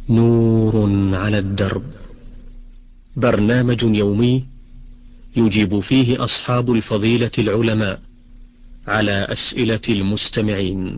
نور على الدرب، برنامج يومي يجيب فيه أصحاب الفضيلة العلماء على أسئلة المستمعين.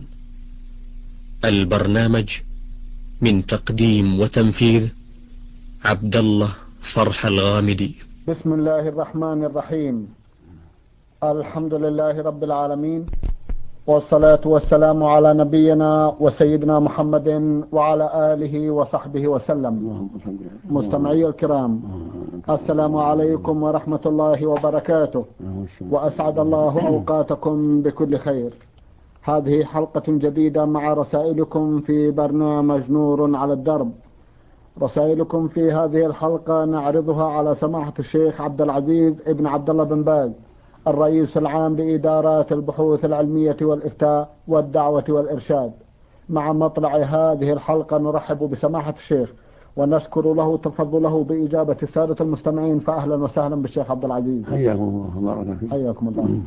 البرنامج من تقديم وتنفيذ عبد الله فرح الغامدي. بسم الله الرحمن الرحيم. الحمد لله رب العالمين، والصلاة والسلام على نبينا وسيدنا محمد وعلى آله وصحبه وسلم. مستمعي الكرام، السلام عليكم ورحمة الله وبركاته، وأسعد الله أوقاتكم بكل خير. هذه حلقة جديدة مع رسائلكم في برنامج نور على الدرب. رسائلكم في هذه الحلقة نعرضها على سماحة الشيخ عبد العزيز ابن عبد الله بن باز، الرئيس العام لإدارات البحوث العلمية والإفتاء والدعوة والإرشاد. مع مطلع هذه الحلقة نرحب بسماحة الشيخ ونشكر له تفضله بإجابة السادة المستمعين، فأهلا وسهلا بالشيخ عبد العزيز. حياكم الله وبارك فيك. حياكم الله.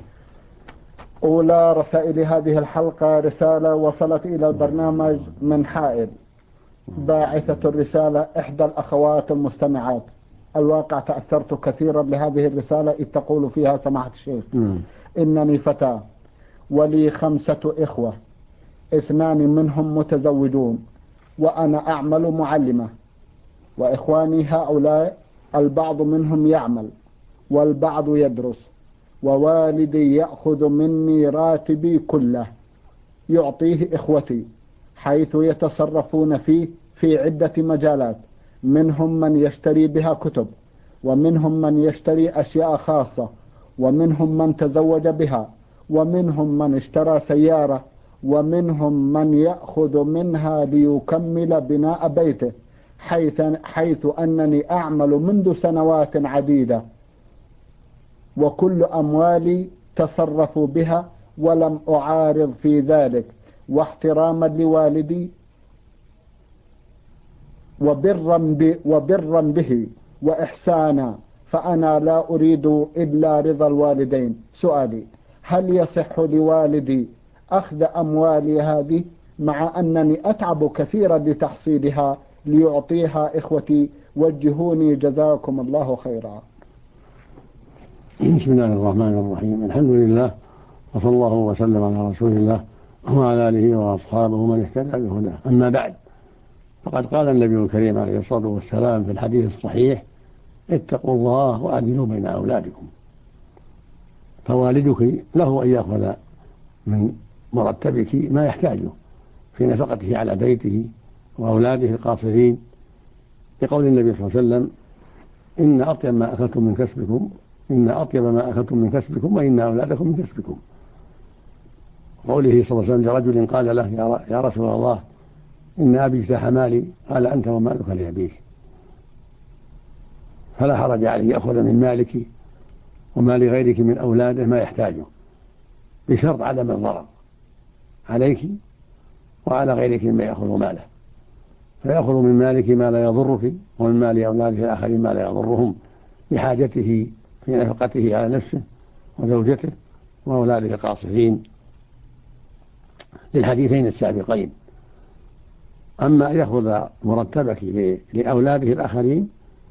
أولى رسائل هذه الحلقة رسالة وصلت إلى البرنامج من حائل. باعثة الرسالة إحدى الأخوات المستمعات. الواقع تأثرت كثيرا بهذه الرسالة، إذ تقول فيها سماحة الشيخ: إنني فتاة ولي 5 إخوة، 2 منهم متزوجون، وأنا أعمل معلمة، وإخواني هؤلاء البعض منهم يعمل والبعض يدرس، ووالدي يأخذ مني راتبي كله يعطيه إخوتي، حيث يتصرفون فيه في عدة مجالات، منهم من يشتري بها كتب، ومنهم من يشتري أشياء خاصة، ومنهم من تزوج بها، ومنهم من اشترى سيارة، ومنهم من يأخذ منها ليكمل بناء بيته، حيث أنني أعمل منذ سنوات عديدة، وكل أموالي تصرفوا بها ولم أعارض في ذلك، واحتراما لوالدي وبرا به وإحسانا، فأنا لا أريد إلا رضا الوالدين. سؤالي: هل يصح لوالدي أخذ أموالي هذه مع أنني أتعب كثيرا لتحصيلها ليعطيها إخوتي؟ وجهوني جزاكم الله خيرا. بسم الله الرحمن الرحيم. الحمد لله، وصلى الله وسلم على رسول الله وعلى آله وأصحابه من اهتدى بهداه. أما بعد، فقد قال النبي الكريم عليه الصلاة والسلام في الحديث الصحيح: اتقوا الله وأعدلوا بين أولادكم. فوالدك له أن يأخذ من مرتبك ما يحتاجه في نفقته على بيته وأولاده القاصرين، لقول النبي صلى الله عليه وسلم: إن أطيب ما أخذتم من كسبكم وإن أولادكم من كسبكم. قوله صلى الله عليه وسلم لرجل قال له: يا رسول الله، إن أبي اجتاح مالي. قال: أنت ومالك لأبيك. فلا حرج عليه يأخذ من مالك ومال غيرك من أولاده ما يحتاجه، بشرط عدم الضرر عليك وعلى غيرك مما يأخذ ماله. فيأخذ من مالك ما لا يضرك، ومن مال أولاده الآخرين ما لا يضرهم، بحاجته في نفقته على نفسه وزوجته وأولاده القاصرين، للحديثين السابقين. أما أن يأخذ مرتبك لأولاده الآخرين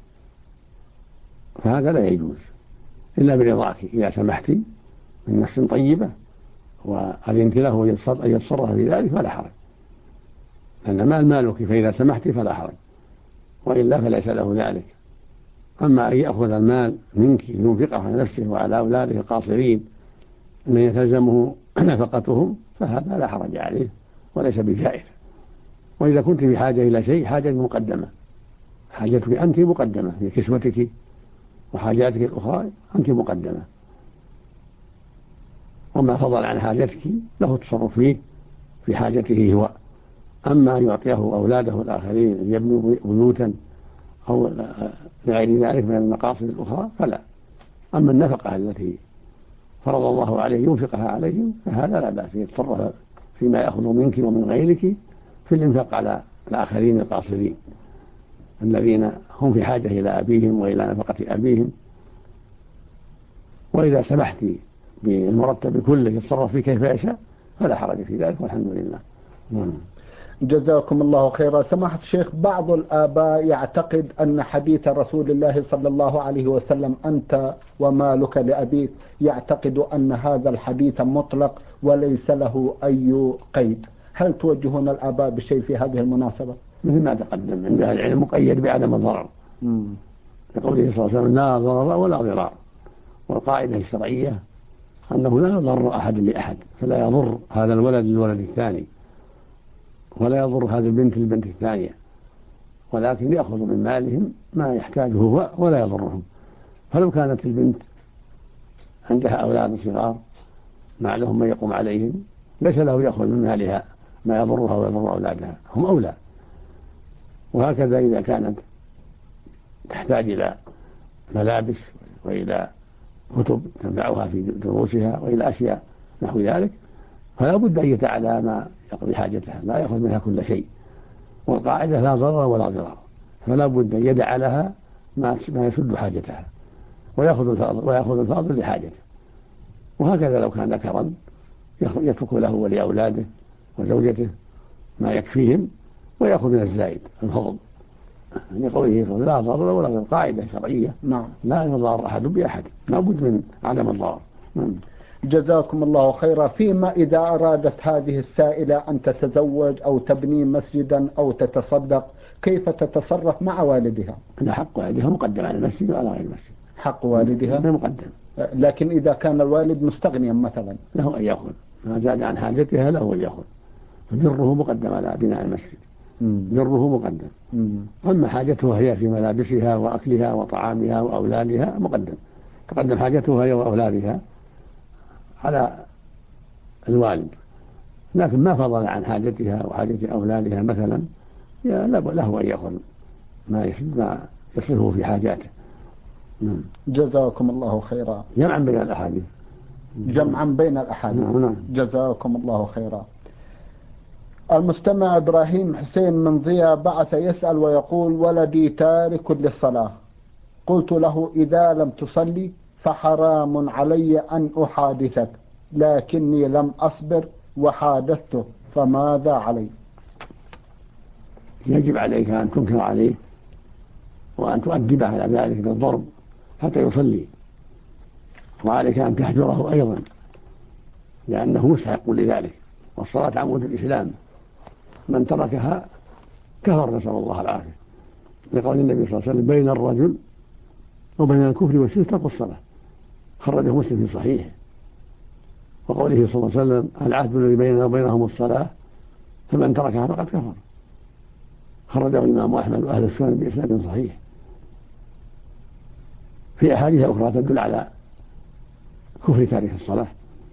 فهذا لا يجوز إلا برضاك، إذا سمحت من نفس طيبة وأذنت له أن يتصرف في ذلك فلا حرج، لأن مال مالك، فإذا سمحت فلا حرج، وإلا فليس له ذلك. أما أن يأخذ المال منك لينفقه على نفسه وعلى أولاده القاصرين أن يتلزمه نفقتهم، فهذا لا حرج عليه وليس بجائز. وإذا كنت بحاجة إلى شيء، حاجة مقدمة، حاجتك أنت مقدمة في كسوتك وحاجاتك الأخرى أنت مقدمة، وما فضل عن حاجتك له التصرف فيه في حاجته هو. أما أن يعطيه أولاده الآخرين ليبنوا بيوتا أو لغير ذلك من المقاصد الأخرى فلا. أما النفقة التي فرض الله عليه ينفقها عليهم فهذا لا بأس، يتصرف فيما يأخذ منك ومن غيرك في الإنفاق على الآخرين القاصرين الذين هم في حاجة إلى أبيهم وإلى نفقة أبيهم. وإذا سمحت بالمرتب كله يتصرف فيه كيف يشاء فلا حرج في ذلك، والحمد لله. جزاكم الله خيرا. سماحة الشيخ، بعض الآباء يعتقد أن حديث رسول الله صلى الله عليه وسلم أنت ومالك لأبيك، يعتقد أن هذا الحديث مطلق وليس له أي قيد. هل توجهون الآباء بشيء في هذه المناسبة؟ مثل ما تقدم عند أهل العلم مقيد بعدم الضرر، لقوله صلى الله عليه وسلم لا ضرر ولا ضرار. والقاعدة الشرعية أنه لا يضر أحد لأحد، فلا يضر هذا الولد للولد الثاني، ولا يضر هذه البنت للبنت الثانية، ولكن يأخذ من مالهم ما يحتاجه هو ولا يضرهم. فلو كانت البنت عندها أولاد صغار ما لهم من يقوم عليهم، ليس له يأخذ من مالها ما يضرها ويضر أولادها، هم أولى. وهكذا إذا كانت تحتاج إلى ملابس وإلى كتب تنفعها في دروسها وإلى أشياء نحو ذلك، فلا بد أن يتعالى ما يقضي حاجتها، لا يأخذ منها كل شيء. والقاعدة لا ضرر ولا ضرار، فلا بد أن يدع لها ما يسد حاجتها ويأخذ الفاضل لحاجته. وهكذا لو كان ذكرا يترك له ولأولاده وزوجته ما يكفيهم ويأخذ من الزائد الفضل، لقوله لا ضرر ولا ضرار، قاعدة شرعية. نعم. لا يضار أحد بأحد، لا بد من عدم الضرر. جزاكم الله خيرا. فيما إذا أرادت هذه السائلة أن تتزوج أو تبني مسجدا أو تتصدق، كيف تتصرف مع والدها؟ أن حق والدها مقدم على المسجد وعلى غير المسجد. حق والدها مقدم، لكن إذا كان الوالد مستغنيا مثلا له أن يأخذ ما زاد عن حاجتها، له أن يأخذ، فبره مقدم على بناء المسجد، بره مقدم. أما حاجتها هي في ملابسها وأكلها وطعامها وأولادها مقدم، تقدم حاجتها هي وأولادها على الوالد. لكن ما فضل عن حاجتها وحاجة أولادها مثلا له أن يأخذ ما يصله في حاجاته. جزاكم الله خيرا. جمعا بين الأحاديث. جمعا بين الأحاديث. جزاكم الله خيرا. المستمع إبراهيم حسين من ضياء بعث يسأل ويقول: ولدي تارك للصلاة، قلت له إذا لم تصلي فحرام علي أن أحادثك، لكني لم أصبر وحادثته، فماذا علي؟ يجب عليك أن تنكر عليه وأن تؤدبه على ذلك بالضرب حتى يصلي، وعليك أن تحجره أيضا لأنه مستحق لذلك، والصلاة عمود الإسلام، من تركها كفر، نسأل الله العافية، لقول النبي صلى الله عليه وسلم: بين الرجل وبين الكفر والشرك ترك الصلاة، خرجه مسلم في صحيحه. وقوله صلى الله عليه وسلم: العهد الذي بيننا وبينهم الصلاة، فمن تركها فقد كفر، خرجه الإمام أحمد وأهل السنن بإسناد صحيح. في أحاديث أخرى تدل على كفر تارك الصلاة،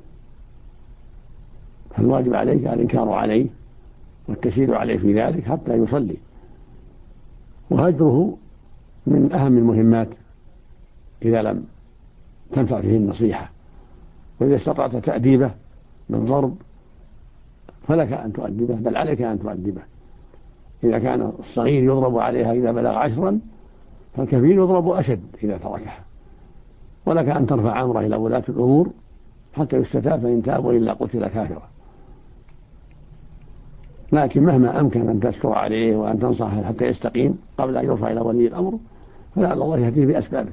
فالواجب عليك الإنكار عليه والتشديد عليه في ذلك حتى يصلي. وهجره من أهم المهمات إذا لم تنفع فيه النصيحة، وإذا استطعت تأديبه بالضرب فلك أن تؤدبه، بل عليك أن تؤدبه. إذا كان الصغير يضرب عليها إذا بلغ 10، فالكبير يضرب أشد إذا تركها، ولك أن ترفع أمره إلى ولاة الأمور حتى يستتاب، فإن تاب وإلا قتل كافرا. لكن مهما أمكن أن تستر عليه وأن تنصحه حتى يستقيم قبل أن يرفع إلى ولي الأمر، فلعل الله يهديه بأسبابه.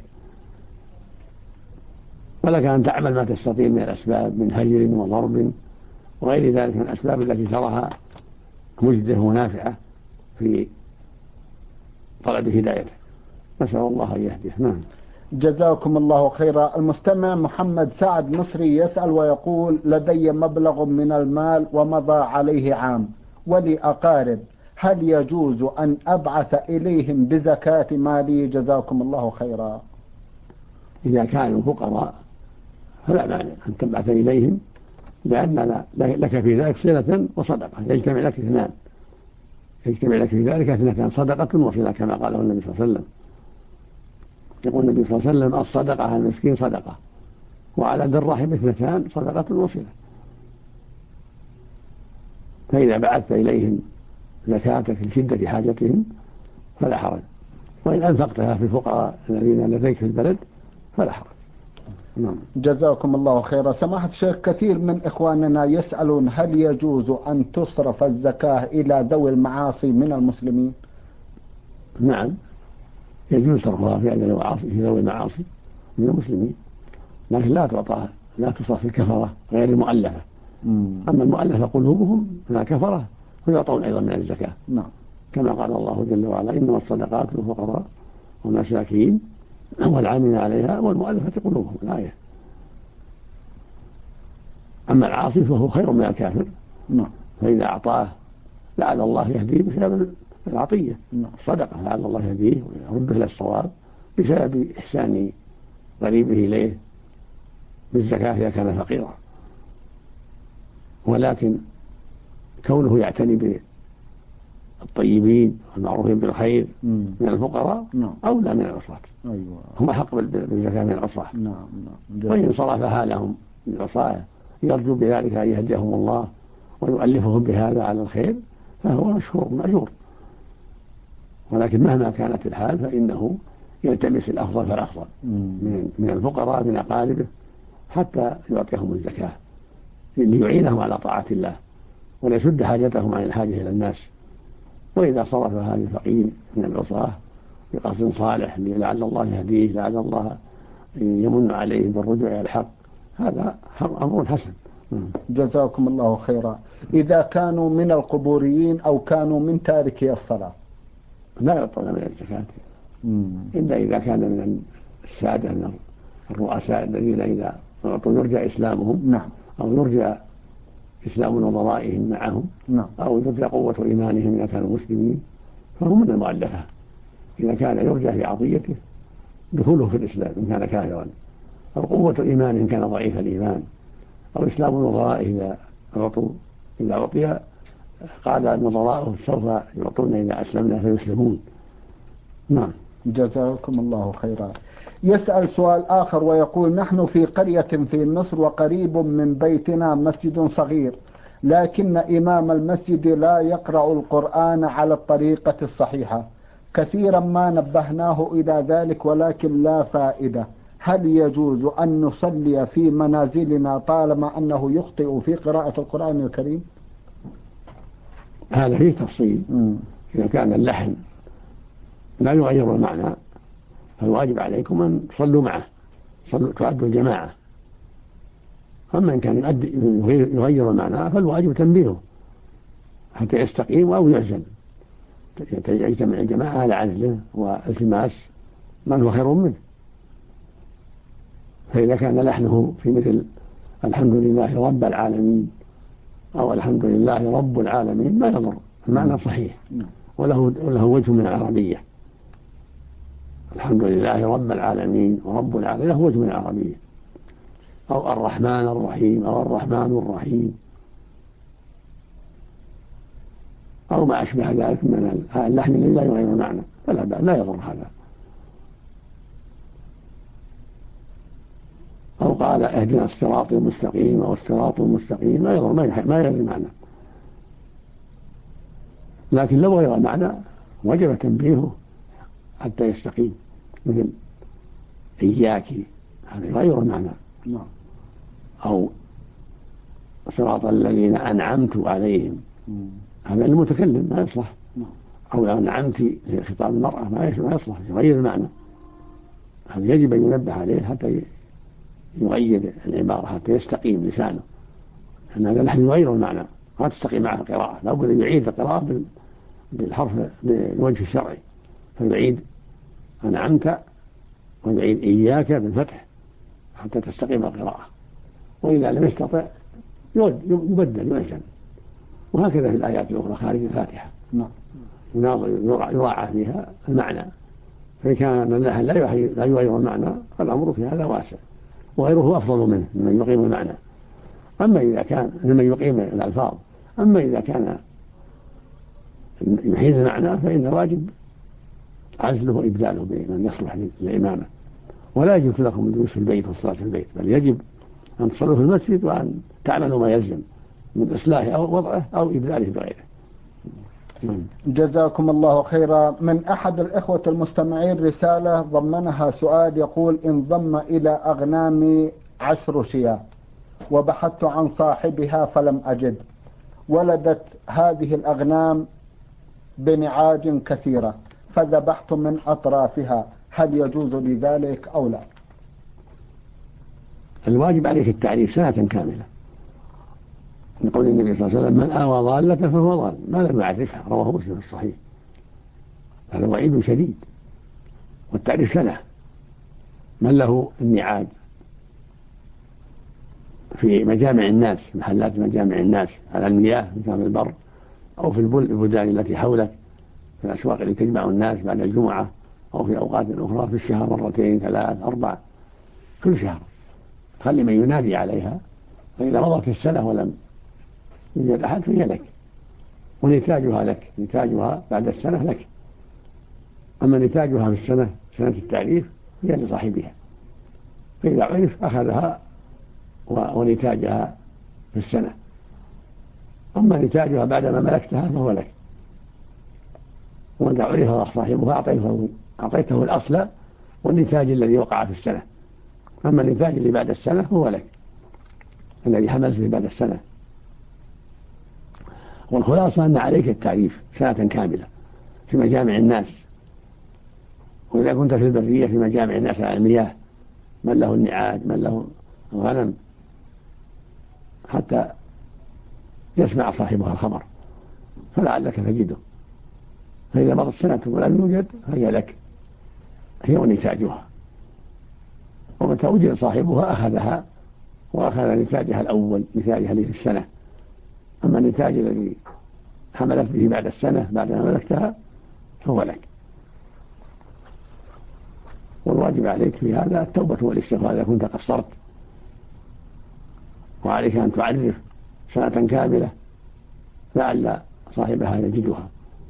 ولك أن تعمل ما تستطيع من الأسباب من هجر وضرب وغير ذلك من الأسباب التي تراها مجدة ونافعة في طلب هدايته، نسأل الله أن يهديه. نعم. جزاكم الله خيرا. المستمع محمد سعد مصري يسأل ويقول: لدي مبلغ من المال ومضى عليه عام ولي أقارب، هل يجوز أن أبعث إليهم بزكاة مالي؟ جزاكم الله خيرا. إذا كانوا فقراء فلا مانع أن تبعث إليهم، لأن لك في ذلك صلة وصدقة، يجتمع لك اثنان، يجتمع لك في ذلك اثنتان، صدقة وصلة، كما قاله النبي صلى الله عليه وسلم. يقول النبي صلى الله عليه وسلم: الصدقة على المسكين صدقة، وعلى ذي الرحم اثنتان، صدقة وصلة. فإذا بعثت إليهم زكاتك لشدة حاجتهم فلا حرج، وإن أنفقتها في الفقراء الذين لديك في البلد فلا حرج. نعم. جزاكم الله خيرا. سماحة الشيخ، كثير من إخواننا يسألون هل يجوز أن تصرف الزكاة إلى ذوي المعاصي من المسلمين؟ نعم، يجوز صرفها في ذوي المعاصي من المسلمين، لكن لا تصرف في الكفرة غير المؤلفة. أما المؤلفة قلوبهم من الكفرة فيعطون أيضا من الزكاة. نعم. كما قال الله جل وعلا: إنما الصدقات للفقراء والمساكين والعاملين عليها والمؤلفة قلوبهم، الآية. أما العاصي فهو خير من الكافر. نعم. فإذا أعطاه لعل الله يهديه بسبب العطية. نعم. صدقة لعل الله يهديه ويرده إلى الصواب بسبب إحسان قريبه إليه بالزكاة إذا كان فقيرا. ولكن كونه يعتني بالطيبين والمعروفين بالخير من الفقراء أولى من العصاة. أيوة. هم أحق بالزكاة من العصاة. نعم. وإن صرفها لهم للعصاة يرجو بذلك أن يهديهم الله ويؤلفهم بهذا على الخير فهو مشكور مأجور. ولكن مهما كانت الحال فإنه يلتمس الأفضل فالأفضل من الفقراء من أقاربه حتى يعطيهم الزكاة ليعينهم على طاعة الله وليسد حاجتهم عن الحاجة إلى الناس. وإذا صرفها للفقير من العصاة بقصد صالح لعل الله يهديه لعل الله يمن عليه بالرجوع إلى الحق هذا أمر حسن. جزاكم الله خيرا. إذا كانوا من القبوريين أو كانوا من تاركي الصلاة لا يعطون من الزكاة إلا إذا كان من السادة من الرؤساء الذين إذا أعطوا يرجى إسلامهم. نعم. أو يرجى إسلام نظرائهم معهم. نعم. أو يرجى قوة إيمانهم إذا كانوا مسلمين فهم من المؤلفة إذا كان يرجى في عطيته دخوله في الإسلام إن كان كافرا، أو قوة إيمانه إن كان ضعيف الإيمان، أو إسلام نظرائه إذا أعطي قال نظراءه سوف يعطون إذا أسلمنا فيسلمون. نعم. جزاكم الله خيرا. يسأل سؤال آخر ويقول: نحن في قرية في مصر وقريب من بيتنا مسجد صغير، لكن إمام المسجد لا يقرأ القرآن على الطريقة الصحيحة، كثيرا ما نبهناه إلى ذلك ولكن لا فائدة. هل يجوز أن نصلي في منازلنا طالما أنه يخطئ في قراءة القرآن الكريم؟ هذا فيه تفصيل. إذا كان اللحن لا يغير المعنى فالواجب عليكم أن تصلوا معه، تؤدوا الجماعة. أما إن كان يغير المعنى فالواجب تنبيهه حتى يستقيم أو يعزل، يجتمع الجماعة على عزله والتماس من هو خير منه. فإذا كان لحنه في مثل الحمد لله رب العالمين أو الحمد لله رب العالمين ما يضر، المعنى صحيح وله وجه من العربية. الحمد لله رب العالمين ورب العالمين له وجه من العربية. أو الرحمن الرحيم أو الرحمن الرحيم أو ما أشبه ذلك من اللحن الذي لا يغير المعنى فلا بأس، لا يضر هذا. أو قال اهدنا الصراط المستقيم أو الصراط المستقيم ما يضر، ما يغير المعنى. لكن لو غير المعنى وجب تنبيهه حتى يستقيم، مثل إياك هذا يغير المعنى. أو صراط الذين أنعمت عليهم هذا المتكلم ما يصلح. أو أنعمت خطاب المرأة ما يصلح، يغير المعنى. هذا يجب أن ينبه عليه حتى يغير العبارة حتى يستقيم لسانه، أن هذا نحن يغير المعنى ما تستقيم معه القراءة، لا بد أن يعيد القراءة بالحرف بالوجه الشرعي، فيعيد أنعمت ويعيد إياك بالفتح حتى تستقيم القراءة. وإذا لم يستطع يبدل يعزل. وهكذا في الآيات الأخرى خارج الفاتحة يراعى فيها المعنى. فإن كان اللحن لا يغير المعنى فالأمر في هذا واسع، وغيره أفضل منه من يقيم المعنى. أما إذا كان من يقيم الألفاظ، أما إذا كان يحيل المعنى فإن الواجب عزله وإبداله بمن يصلح للإمامة. ولا يجوز لكم الجلوس في البيت والصلاة في البيت، بل يجب أن تصلوا في المسجد وأن تعملوا ما يلزم من إصلاحه أو وضعه أو إبداله بغيره. جزاكم الله خيرا. من أحد الإخوة المستمعين رسالة ضمنها سؤال يقول: انضم إلى أغنامي 10 شياه وبحثت عن صاحبها فلم أجد، ولدت هذه الأغنام بنعاج كثيرة فذبحت من أطرافها، هل يجوز لي ذلك أو لا؟ الواجب عليك التعريف سنة كاملة، يقول النبي صلى الله عليه وسلم: من آوى ضالة فهو ضال ما لم يعرفها، رواه مسلم في الصحيح. هذا وعيد شديد. والتعريف سنة. من له النعاج في مجامع الناس، محلات مجامع الناس على المياه في مجامع البر أو في البلدان التي حولك، في الأسواق التي تجمع الناس بعد الجمعة أو في أوقات أخرى في الشهر 2 3 4 كل شهر، خلي من ينادي عليها، فإذا مضت السنة ولم يوجد أحد فهي لك، ونتاجها لك، نتاجها بعد السنة لك. أما نتاجها في السنة، سنة التعريف، هي لصاحبها، فإذا عرف أخذها ونتاجها في السنة. أما نتاجها بعدما ملكتها فهو لك، وإذا عرف صاحبها أعطيته الأصل والنتاج الذي وقع في السنة. أما النتاج اللي بعد السنة هو لك، الذي حملت به بعد السنة. والخلاصة أن عليك التعريف سنة كاملة في مجامع الناس. وإذا كنت في البرية في مجامع الناس على المياه، من له النعاج، من له الغنم، حتى يسمع صاحبها الخبر فلعلك تجده. فإذا مضت سنة ولم يوجد فهي لك، هي ونتاجها. ومتى وجد صاحبها أخذها وأخذ نتاجها الأول، نتاجها اللي في السنة. أما النتاج الذي حملت به بعد السنة بعدما ملكتها فهو لك. والواجب عليك في هذا التوبة والاستغفار إذا كنت قصرت، وعليك أن تعرف سنة كاملة لعل صاحبها يجدها.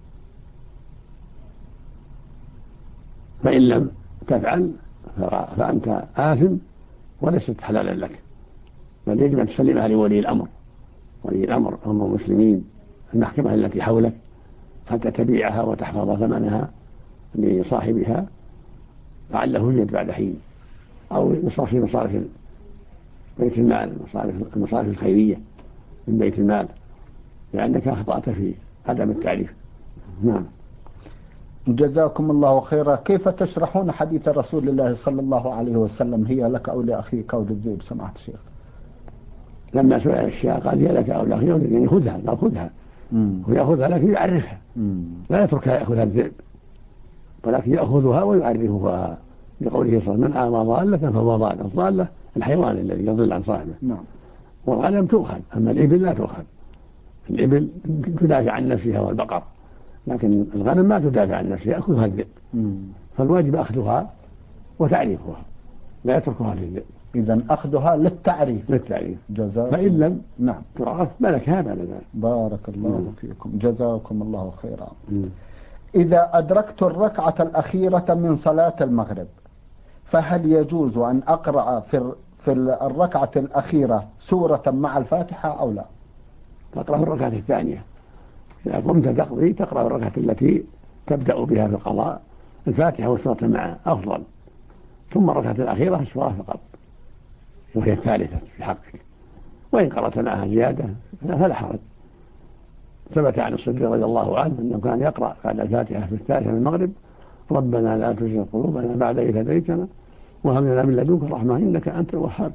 فإن لم تفعل فأنت آثم وليست حلالا لك، بل يجب أن تسلمها لولي الأمر. ولي الأمر هم المسلمين، المحكمة التي حولك، حتى تبيعها وتحفظ ثمنها لصاحبها، لعله يوجد بعد حين، أو يصرف في مصارف بيت المال، المصارف الخيرية من بيت المال، لأنك أخطأت في عدم التعريف. نعم. جزاكم الله خيرا. كيف تشرحون حديث رسول الله صلى الله عليه وسلم: هي لك أو لأخيك أو للذئب؟ سمعت الشيخ لما سئل الشيخ قال: هي لك أو لأخيك، يعني خذها، قال خذها، ويأخذها لكن يعرفها، لا يتركها يأخذها الذئب، ولكن يأخذها ويعرفها، لقوله صلى الله عليه وسلم: من آوى ضالة فهو ضال. الضالة الحيوان الذي يضل عن صاحبه. نعم. والغنم تؤخذ، أما الإبل لا تؤخذ. الإبل تدافع عن نفسها والبقر، لكن الغنم ما تدافع عن نفسها، يأخذها الذئب. فالواجب أخذها وتعريفها، لا يتركها للذئب. إذن أخذها للتعريف. فإن لم نعم تعرف ملكها بعد ذلك. بارك الله فيكم، جزاكم الله خيرا. إذا أدركت الركعة الأخيرة من صلاة المغرب، فهل يجوز أن أقرأ في الركعة الأخيرة سورة مع الفاتحة أو لا؟ تقرأ الركعة الثانية. إذا قمت تقضي تقرأ الركعة التي تبدأ بها في القضاء الفاتحة والسورة معها أفضل، ثم الركعة الأخيرة السورة فقط، وهي الثالثة في حقك. وإن قرأت معها زيادة فلا حرج. ثبت عن الصديق رضي الله عنه أنه كان يقرأ بعد الفاتحة في الثالثة من المغرب: ربنا لا تزغ قلوبنا بعد إذ هديتنا وهب لنا من لدنك رحمة إنك أنت الوهاب.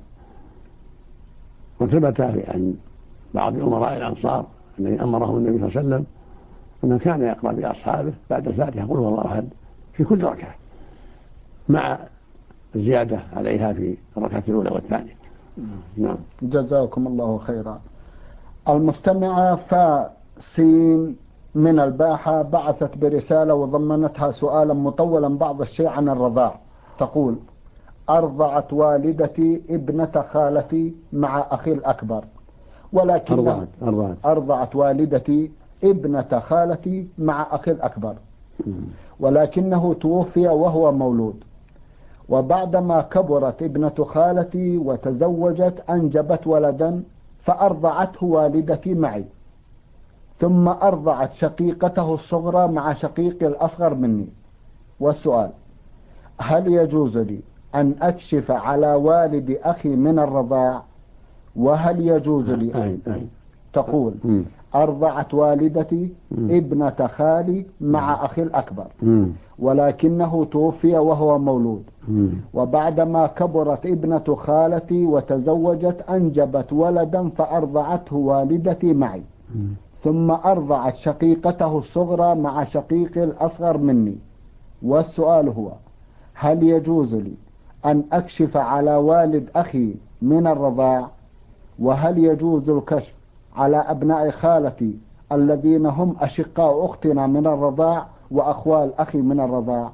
وثبت عن بعض أمراء الأنصار الذي أمرهم النبي صلى الله عليه وسلم أنه كان يقرأ بأصحابه بعد الفاتحة قل هو الله أحد في كل ركعة، مع الزيادة عليها في الركعة الأولى والثانية. نعم. جزاكم الله خيرا. المستمعة فاسين من الباحة بعثت برسالة وضمنتها سؤالا مطولا بعض الشيء عن الرضاع. تقول: أرضعت والدتي ابنة خالتي مع أخي الأكبر، ولكن أرضعت والدتي ابنة خالتي مع أخي الأكبر، ولكنه توفي وهو مولود، وبعدما كبرت ابنة خالتي وتزوجت أنجبت ولدا فأرضعته والدتي معي، ثم أرضعت شقيقته الصغرى مع شقيقي الأصغر مني. والسؤال: هل يجوز لي أن أكشف على والد أخي من الرضاع؟ وهل يجوز لي تقول أرضعت والدتي ابنة خالي مع أخي الأكبر، ولكنه توفي وهو مولود، وبعدما كبرت ابنة خالتي وتزوجت أنجبت ولدا فأرضعته والدتي معي، ثم أرضعت شقيقته الصغرى مع شقيقي الأصغر مني. والسؤال هو: هل يجوز لي أن أكشف على والد أخي من الرضاع؟ وهل يجوز الكشف على أبناء خالتي الذين هم أشقاء أختنا من الرضاع وأخوال أخي من الرضاع؟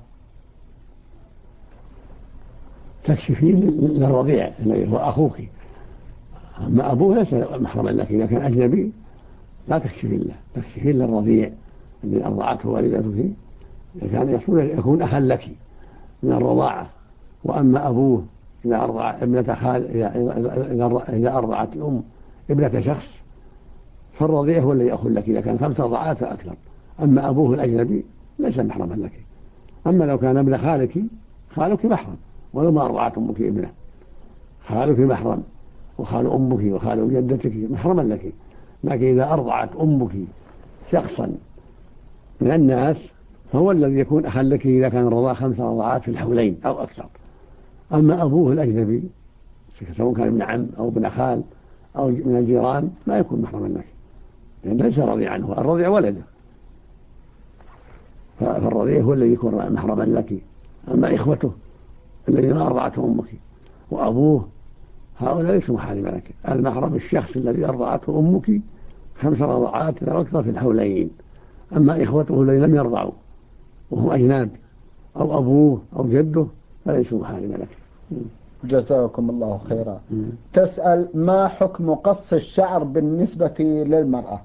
تكشفين للرضيع الذي هو أخوك، أما أبوه ليس محرما لك. إذا كان أجنبي لا تكشفين له، تكشفين للرضيع الذي أرضعته والدته، إذا كان يكون أخا لك من الرضاعة. وأما أبوه إذا أرضع ابنة خال، إذا أرضعت الأم ابنة شخص فالرضيع هو الذي يأخذ لك إذا كان 5 رضعات فأكثر. أما أبوه الأجنبي ليس محرما لك. أما لو كان ابن خالك، خالك محرم ولو ما أرضعت أمك ابنه، خالك محرم، وخال أمك وخال جدتك محرما لك. لكن إذا أرضعت أمك شخصا من الناس فهو الذي يكون أخا لك إذا كان الرضاع 5 رضعات في الحولين أو أكثر. أما أبوه الأجنبي سواء كان ابن عم أو ابن خال أو من الجيران ما يكون محرما لك، يعني ليس رضيعا عنه، الرضيع ولده، فالرضيع هو الذي يكون محرما لك. أما إخوته الذين أرضعته أمك وأبوه هؤلاء ليسوا محارما لك. المحرم الشخص الذي أرضعته أمك 5 رضعات أو أكثر في الحولين. أما إخوته الذين لم يرضعوا وهم أجناد أو أبوه أو جده فليسوا محارما لك. جزاكم الله خيرا. تسأل: ما حكم قص الشعر بالنسبة للمرأة؟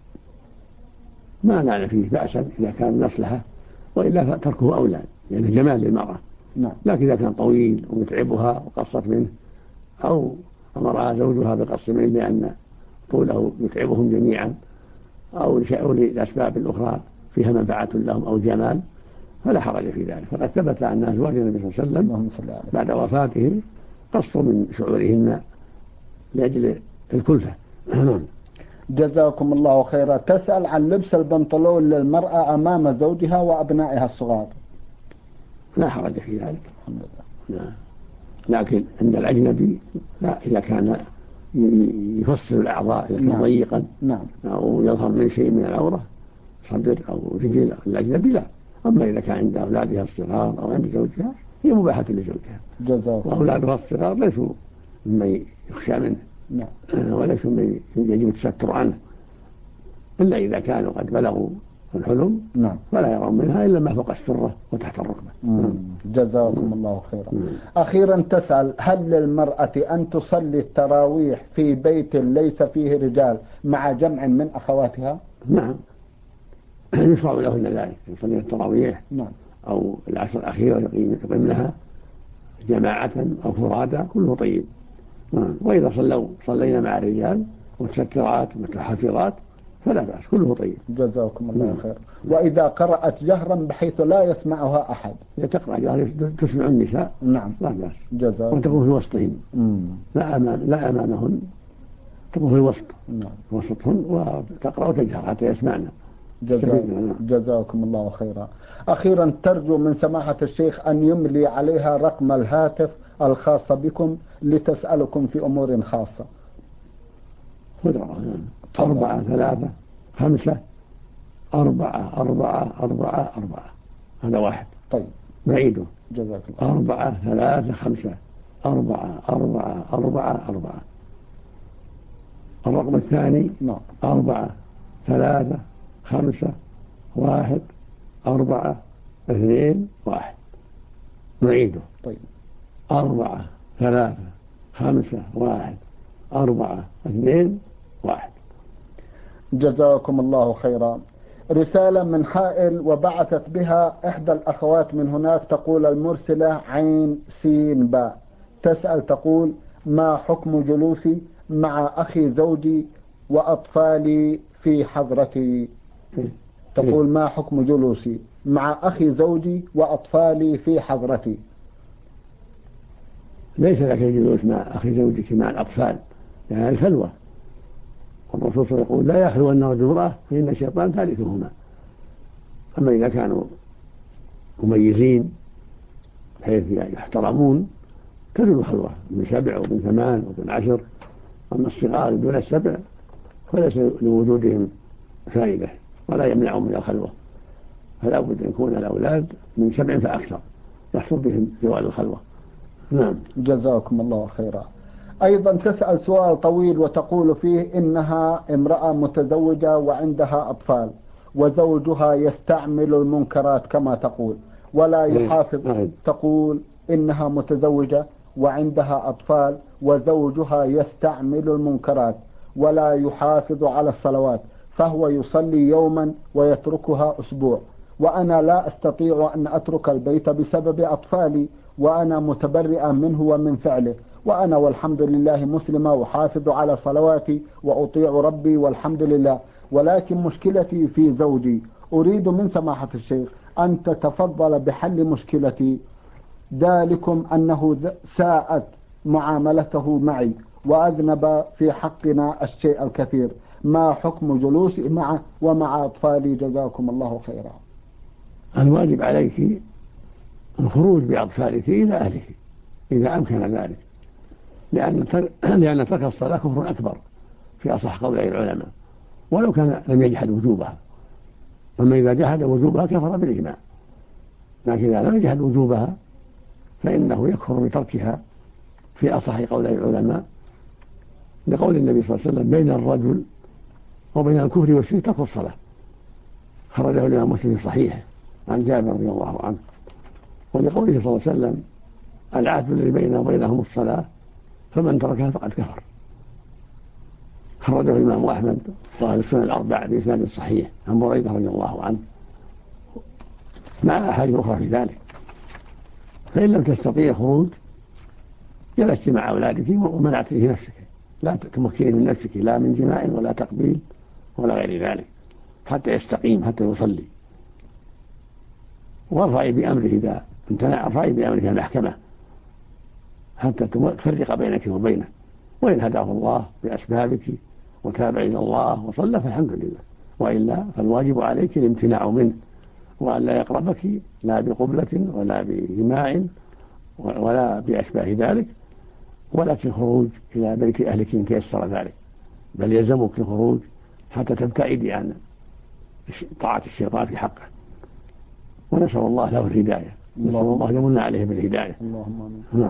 ما نعرف فيه بأسا إذا كان مصلحة، وإلا فتركه أولى يعني جمال للمرأة. نعم. لكن إذا كان طويل ومتعبها وقصت منه أو أمرها زوجها بقص منه لأن طوله يتعبهم جميعا أو لأسباب الأخرى فيها منفعة لهم أو جمال فلا حرج في ذلك. فقد ثبت أن أزواج النبي صلى الله عليه وسلم بعد وفاته قصوا من شعورهن لأجل الكلفة. جزاكم الله خيرا. تسأل عن لبس البنطلون للمرأة أمام زوجها وأبنائها الصغار. لا حرج في ذلك الحمد لله. لكن عند الأجنبي لا، إذا كان يفصل الأعضاء إذا كان ضيقا أو يظهر من شيء من العورة صدر أو رجل الأجنبي لا. أما إذا كان عند أولادها الصغار أو عند زوجها هي مباحة لزوجها، وأولادها الصغار ليسوا مما يخشى منه وليسوا مما يجب التستر عنه، إلا إذا كانوا قد بلغوا الحلم فلا يرون منها إلا ما فوق السرة وتحت الركبة. جزاكم الله خيرا. أخيرا تسأل: هل للمرأة أن تصلي التراويح في بيت ليس فيه رجال مع جمع من أخواتها؟ نعم، يشرع لهن ذلك، يصلي التراويح أو العشر الأخيرة يقيم لها جماعة أو فرادى كله طيب. وإذا صلينا مع الرجال متسترات متحفظات فلا بأس كله طيب. جزاكم الله خير. وإذا قرأت جهرا بحيث لا يسمعها أحد؟ إذا تقرأ جهرا تسمع النساء لا بأس، وتكون في وسطهم لا أمامهن، تكون في الوسط وسطهن وتقرأ وتجهر حتى يسمعنا. جزاكم الله خيرا. أخيرا ترجو من سماحة الشيخ أن يملي عليها رقم الهاتف الخاص بكم لتسألكم في أمور خاصة. 4 3 5 4 4 4 4 هذا واحد. طيب نعيده. جزاك الله. 4 3 5 4 4 4 4. الرقم الثاني 4 3 5 1 4 2 1. نعيده. طيب 4 3 5 1 4 2 1. جزاكم الله خيرا. رسالة من حائل وبعثت بها إحدى الأخوات من هناك، تقول المرسلة عين سين باء، تسأل تقول: ما حكم جلوسي مع أخي زوجي وأطفالي في حضرتي. تقول ما حكم جلوسي مع أخي زوجي وأطفالي في حضرتي؟ ليس لك الجلوس مع أخي زوجك مع الأطفال يعني الخلوة، والرسول صلى الله عليه وسلم يقول لا يخلون رجل امرأة فإن الشيطان ثالثهما. أما إذا كانوا مميزين بحيث يحترمون تجوز الخلوة من 7 ومن 8 ومن 10. أما الصغار دون 7 فليس لوجودهم فائدة ولا يمنعهم من الخلوة، فلا بد أن يكون الأولاد من 7 فأكثر يحصل بهم زوال الخلوة. نعم. جزاكم الله خيرا. أيضا تسأل سؤال طويل وتقول فيه إنها امرأة متزوجة وعندها أطفال وزوجها يستعمل المنكرات كما تقول ولا يحافظ. تقول إنها متزوجة وعندها أطفال وزوجها يستعمل المنكرات ولا يحافظ على الصلوات، فهو يصلي يوما ويتركها أسبوع، وأنا لا أستطيع أن أترك البيت بسبب أطفالي، وأنا متبرئة منه ومن فعله، وأنا والحمد لله مسلمة أحافظ على صلواتي وأطيع ربي والحمد لله، ولكن مشكلتي في زوجي. أريد من سماحة الشيخ أن تتفضل بحل مشكلتي، ذلكم أنه ساءت معاملته معي وأذنب في حقنا الشيء الكثير. ما حكم جلوسي معه ومع أطفالي؟ جزاكم الله خيرا. الواجب عليك الخروج بأطفالك إلى أهلك إذا أمكن ذلك، لأن ترك الصلاة كفر أكبر في أصح قولي العلماء ولو كان لم يجحد وجوبها. أما إذا جحد وجوبها كفر بالإجماع، لكن إذا لم يجحد وجوبها فإنه يكفر بتركها في أصح قولي العلماء، لقول النبي صلى الله عليه وسلم بين الرجل وبين الكفر والشرك ترك الصلاة، خرجه الإمام مسلم في صحيحه عن جابر رضي الله عنه، ولقوله صلى الله عليه وسلم العهد الذي بيننا وبينهم الصلاة فمن تركها فقد كفر، خرجه الإمام أحمد وأهل السنن الأربعة بإسناد صحيح عن بريدة رضي الله عنه مع أحاديث أخرى في ذلك. فإن لم تستطيع خروج جلست مع أولادك ومنعت فيه نفسك، لا تمكني من نفسك لا من جماع ولا تقبيل ولا غير ذلك حتى يستقيم حتى يصلي، وارفعي بأمره إذا امتنع، ارفعي بأمره المحكمة حتى تفرق بينك وبينه، وإن هداه الله بأسبابك وتاب إلى الله وصلى فالحمد لله، وإلا فالواجب عليك الامتناع منه وأن لا يقربك لا بقبلة ولا بجماع ولا بأشباه ذلك، ولكن خروج إلى بيت أهلك إن تيسر ذلك، بل يلزمك الخروج حتى تبتعدي عن طاعة الشيطان في حقه، ونسأل الله له الهداية، نسأل الله يمن عليه بالهداية. اللهم نعم.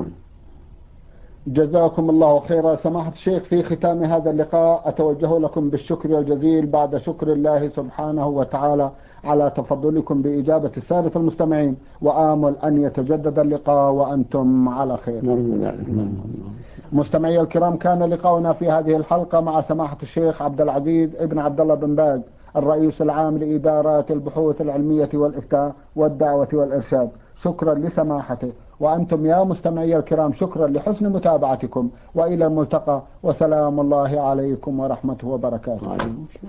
جزاكم الله خيرا. سماحة الشيخ، في ختام هذا اللقاء أتوجه لكم بالشكر الجزيل بعد شكر الله سبحانه وتعالى على تفضلكم بإجابة السادة المستمعين، وآمل أن يتجدد اللقاء وأنتم على خير. مستمعي الكرام، كان لقاؤنا في هذه الحلقة مع سماحة الشيخ عبد العزيز ابن عبد الله بن باز، الرئيس العام لإدارات البحوث العلمية والإفتاء والدعوة والإرشاد. شكرا لسماحته، وأنتم يا مستمعي الكرام شكرا لحسن متابعتكم، وإلى الملتقى، وسلام الله عليكم ورحمته وبركاته.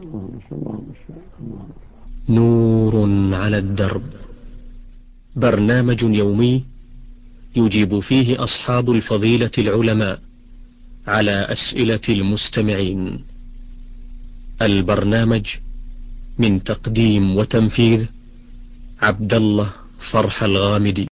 نور على الدرب، برنامج يومي يجيب فيه أصحاب الفضيلة العلماء على أسئلة المستمعين. البرنامج من تقديم وتنفيذ عبد الله فرح الغامدي.